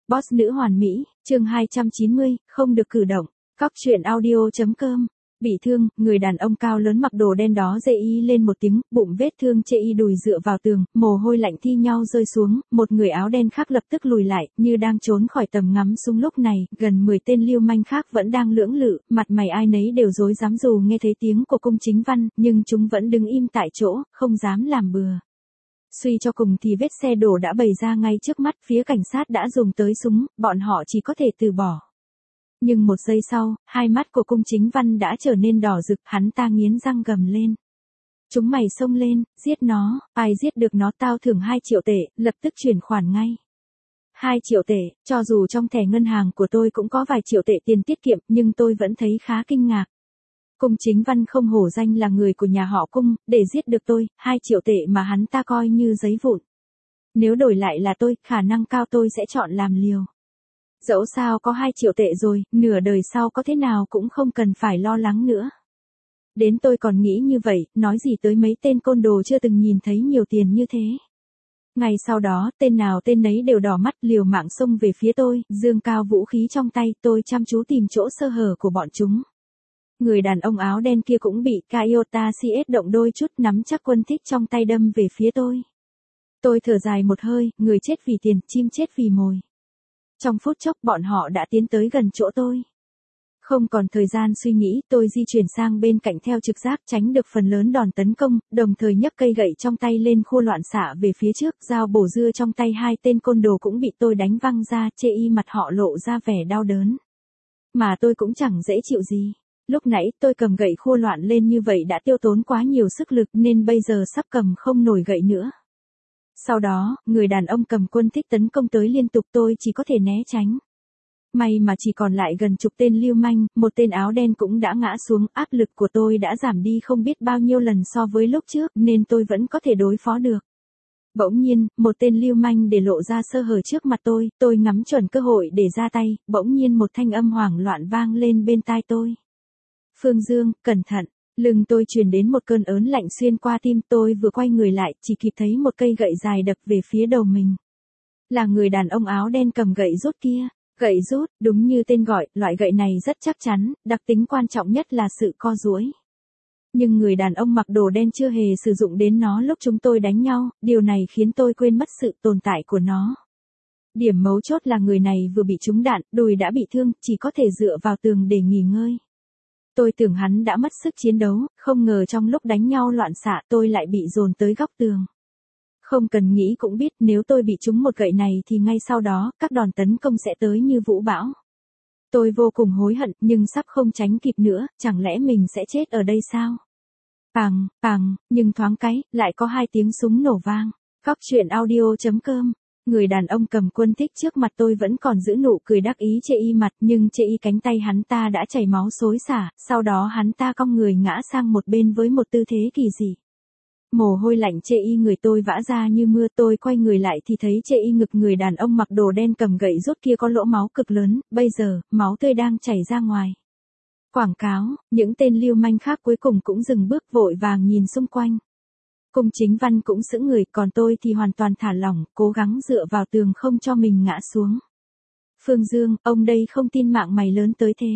Boss nữ hoàn mỹ, chương 290, không được cử động. Cóc truyện audio.com. Bị thương, người đàn ông cao lớn mặc đồ đen đó rê y lên một tiếng, bụng vết thương chê y đùi dựa vào tường, mồ hôi lạnh thi nhau rơi xuống, một người áo đen khác lập tức lùi lại, như đang trốn khỏi tầm ngắm súng. Lúc này, gần 10 tên lưu manh khác vẫn đang lưỡng lự, mặt mày ai nấy đều rối rắm dù nghe thấy tiếng của Cung Chính Văn, nhưng chúng vẫn đứng im tại chỗ, không dám làm bừa. Suy cho cùng thì vết xe đổ đã bày ra ngay trước mắt, phía cảnh sát đã dùng tới súng, bọn họ chỉ có thể từ bỏ. Nhưng một giây sau, hai mắt của Cung Chính Văn đã trở nên đỏ rực, hắn ta nghiến răng gầm lên. Chúng mày xông lên, giết nó, ai giết được nó tao thưởng 2 triệu tệ, lập tức chuyển khoản ngay. 2 triệu tệ, cho dù trong thẻ ngân hàng của tôi cũng có vài triệu tệ tiền tiết kiệm, nhưng tôi vẫn thấy khá kinh ngạc. Cung Chính Văn không hổ danh là người của nhà họ Cung, để giết được tôi, 2 triệu tệ mà hắn ta coi như giấy vụn. Nếu đổi lại là tôi, khả năng cao tôi sẽ chọn làm liều. Dẫu sao có 2 triệu tệ rồi, nửa đời sau có thế nào cũng không cần phải lo lắng nữa. Đến tôi còn nghĩ như vậy, nói gì tới mấy tên côn đồ chưa từng nhìn thấy nhiều tiền như thế. Ngay sau đó, tên nào tên nấy đều đỏ mắt liều mạng xông về phía tôi, giương cao vũ khí trong tay, tôi chăm chú tìm chỗ sơ hở của bọn chúng. Người đàn ông áo đen kia cũng bị Toyota CS động đôi chút, nắm chắc quân thích trong tay đâm về phía tôi. Tôi thở dài một hơi, người chết vì tiền, chim chết vì mồi. Trong phút chốc bọn họ đã tiến tới gần chỗ tôi. Không còn thời gian suy nghĩ, tôi di chuyển sang bên cạnh theo trực giác, tránh được phần lớn đòn tấn công, đồng thời nhấc cây gậy trong tay lên khua loạn xạ về phía trước, dao bổ dưa trong tay hai tên côn đồ cũng bị tôi đánh văng ra, chê y mặt họ lộ ra vẻ đau đớn. Mà tôi cũng chẳng dễ chịu gì. Lúc nãy tôi cầm gậy khua loạn lên như vậy đã tiêu tốn quá nhiều sức lực nên bây giờ sắp cầm không nổi gậy nữa. Sau đó, người đàn ông cầm quân thích tấn công tới liên tục, tôi chỉ có thể né tránh. May mà chỉ còn lại gần chục tên lưu manh, một tên áo đen cũng đã ngã xuống, áp lực của tôi đã giảm đi không biết bao nhiêu lần so với lúc trước nên tôi vẫn có thể đối phó được. Bỗng nhiên, một tên lưu manh để lộ ra sơ hở trước mặt tôi ngắm chuẩn cơ hội để ra tay, bỗng nhiên một thanh âm hoảng loạn vang lên bên tai tôi. Phương Dương, cẩn thận. Lưng tôi truyền đến một cơn ớn lạnh xuyên qua tim, tôi vừa quay người lại, chỉ kịp thấy một cây gậy dài đập về phía đầu mình. Là người đàn ông áo đen cầm gậy rút kia. Gậy rút, đúng như tên gọi, loại gậy này rất chắc chắn, đặc tính quan trọng nhất là sự co duỗi. Nhưng người đàn ông mặc đồ đen chưa hề sử dụng đến nó lúc chúng tôi đánh nhau, điều này khiến tôi quên mất sự tồn tại của nó. Điểm mấu chốt là người này vừa bị trúng đạn, đùi đã bị thương, chỉ có thể dựa vào tường để nghỉ ngơi. Tôi tưởng hắn đã mất sức chiến đấu, không ngờ trong lúc đánh nhau loạn xạ tôi lại bị dồn tới góc tường. Không cần nghĩ cũng biết nếu tôi bị trúng một gậy này thì ngay sau đó, các đòn tấn công sẽ tới như vũ bão. Tôi vô cùng hối hận nhưng sắp không tránh kịp nữa, chẳng lẽ mình sẽ chết ở đây sao? Pằng, pằng, nhưng thoáng cái, lại có 2 tiếng súng nổ vang. Cóc truyện audio.com. Người đàn ông cầm quân thích trước mặt tôi vẫn còn giữ nụ cười đắc ý chê y mặt, nhưng chê y cánh tay hắn ta đã chảy máu xối xả, sau đó hắn ta cong người ngã sang một bên với một tư thế kỳ dị. Mồ hôi lạnh chê y người tôi vã ra như mưa, tôi quay người lại thì thấy chê y ngực người đàn ông mặc đồ đen cầm gậy rút kia có lỗ máu cực lớn, bây giờ, máu tươi đang chảy ra ngoài. Quảng cáo, những tên lưu manh khác cuối cùng cũng dừng bước vội vàng nhìn xung quanh. Cung Chính Văn cũng sững người, còn tôi thì hoàn toàn thả lỏng, cố gắng dựa vào tường không cho mình ngã xuống. Phương Dương, ông đây không tin mạng mày lớn tới thế.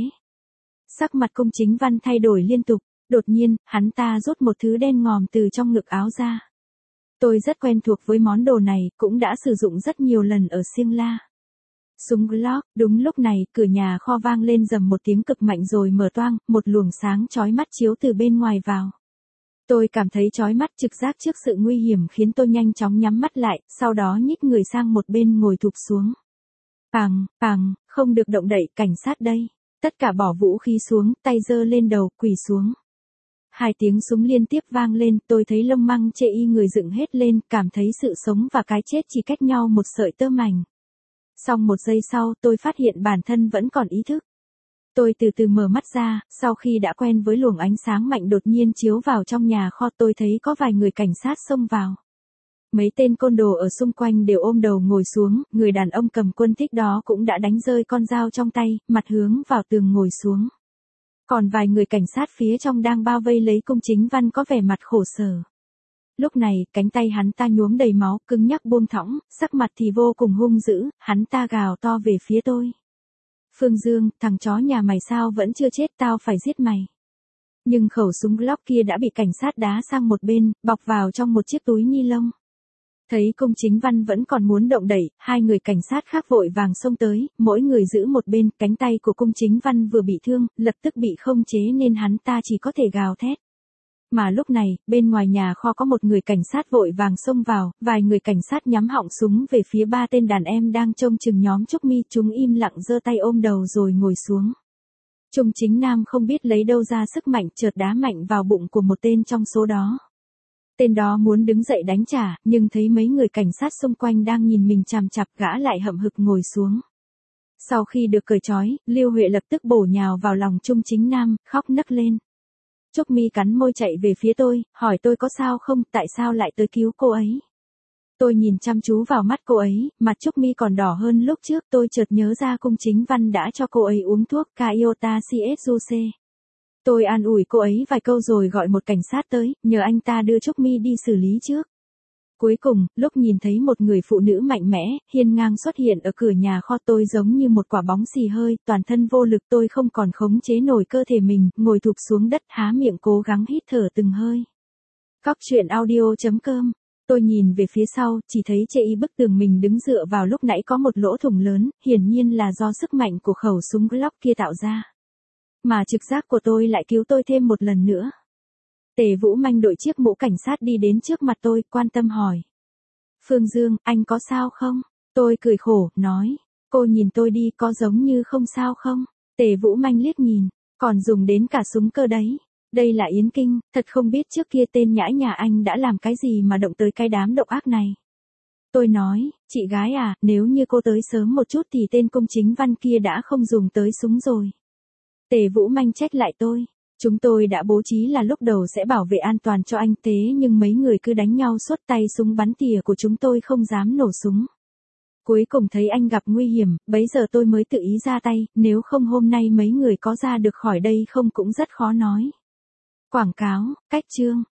Sắc mặt Cung Chính Văn thay đổi liên tục, đột nhiên, hắn ta rút một thứ đen ngòm từ trong ngực áo ra. Tôi rất quen thuộc với món đồ này, cũng đã sử dụng rất nhiều lần ở Siêng La. Súng Glock, đúng lúc này, cửa nhà kho vang lên rầm một tiếng cực mạnh rồi mở toang, một luồng sáng chói mắt chiếu từ bên ngoài vào. Tôi cảm thấy chói mắt, trực giác trước sự nguy hiểm khiến tôi nhanh chóng nhắm mắt lại, sau đó nhích người sang một bên ngồi thụp xuống. Pằng, pằng, không được động đậy, cảnh sát đây. Tất cả bỏ vũ khí xuống, tay giơ lên đầu, quỳ xuống. 2 tiếng súng liên tiếp vang lên, tôi thấy lông măng chê y người dựng hết lên, cảm thấy sự sống và cái chết chỉ cách nhau một sợi tơ mảnh. Xong một giây sau, tôi phát hiện bản thân vẫn còn ý thức. Tôi từ từ mở mắt ra, sau khi đã quen với luồng ánh sáng mạnh đột nhiên chiếu vào trong nhà kho, tôi thấy có vài người cảnh sát xông vào. Mấy tên côn đồ ở xung quanh đều ôm đầu ngồi xuống, người đàn ông cầm quân thích đó cũng đã đánh rơi con dao trong tay, mặt hướng vào tường ngồi xuống. Còn vài người cảnh sát phía trong đang bao vây lấy Cung Chính Văn có vẻ mặt khổ sở. Lúc này, cánh tay hắn ta nhuốm đầy máu, cứng nhắc buông thõng, sắc mặt thì vô cùng hung dữ, hắn ta gào to về phía tôi. Phương Dương, thằng chó nhà mày sao vẫn chưa chết, tao phải giết mày. Nhưng khẩu súng Glock kia đã bị cảnh sát đá sang một bên, bọc vào trong một chiếc túi ni lông. Thấy Cung Chính Văn vẫn còn muốn động đẩy, hai người cảnh sát khác vội vàng xông tới, mỗi người giữ một bên, cánh tay của Cung Chính Văn vừa bị thương, lập tức bị không chế nên hắn ta chỉ có thể gào thét. Mà lúc này, bên ngoài nhà kho có một người cảnh sát vội vàng xông vào, vài người cảnh sát nhắm họng súng về phía ba tên đàn em đang trông chừng nhóm Trúc Mi, chúng im lặng giơ tay ôm đầu rồi ngồi xuống. Trung Chính Nam không biết lấy đâu ra sức mạnh, chợt đá mạnh vào bụng của một tên trong số đó. Tên đó muốn đứng dậy đánh trả, nhưng thấy mấy người cảnh sát xung quanh đang nhìn mình chằm chằm, gã lại hậm hực ngồi xuống. Sau khi được cởi trói, Lưu Huệ lập tức bổ nhào vào lòng Trung Chính Nam, khóc nấc lên. Trúc Mi cắn môi chạy về phía tôi, hỏi tôi có sao không, tại sao lại tới cứu cô ấy. Tôi nhìn chăm chú vào mắt cô ấy, mặt Trúc Mi còn đỏ hơn lúc trước, tôi chợt nhớ ra Cung Chính Văn đã cho cô ấy uống thuốc Cayota CSUC. Tôi an ủi cô ấy vài câu rồi gọi một cảnh sát tới, nhờ anh ta đưa Trúc Mi đi xử lý trước. Cuối cùng, lúc nhìn thấy một người phụ nữ mạnh mẽ, hiên ngang xuất hiện ở cửa nhà kho, tôi giống như một quả bóng xì hơi, toàn thân vô lực, tôi không còn khống chế nổi cơ thể mình, ngồi thụp xuống đất, há miệng cố gắng hít thở từng hơi. Coctruyện.audio.com. Tôi nhìn về phía sau, chỉ thấy chê y bức tường mình đứng dựa vào lúc nãy có một lỗ thủng lớn, hiển nhiên là do sức mạnh của khẩu súng Glock kia tạo ra. Mà trực giác của tôi lại cứu tôi thêm một lần nữa. Tề Vũ Manh đội chiếc mũ cảnh sát đi đến trước mặt tôi, quan tâm hỏi. Phương Dương, anh có sao không? Tôi cười khổ, nói. Cô nhìn tôi đi, có giống như không sao không? Tề Vũ Manh liếc nhìn, còn dùng đến cả súng cơ đấy. Đây là Yến Kinh, thật không biết trước kia tên nhãi nhà anh đã làm cái gì mà động tới cái đám độc ác này. Tôi nói, chị gái à, nếu như cô tới sớm một chút thì tên Cung Chính Văn kia đã không dùng tới súng rồi. Tề Vũ Manh trách lại tôi. Chúng tôi đã bố trí là lúc đầu sẽ bảo vệ an toàn cho anh, thế nhưng mấy người cứ đánh nhau suốt, tay súng bắn tỉa của chúng tôi không dám nổ súng. Cuối cùng thấy anh gặp nguy hiểm, bấy giờ tôi mới tự ý ra tay, nếu không hôm nay mấy người có ra được khỏi đây không cũng rất khó nói. Quảng cáo, cách chương.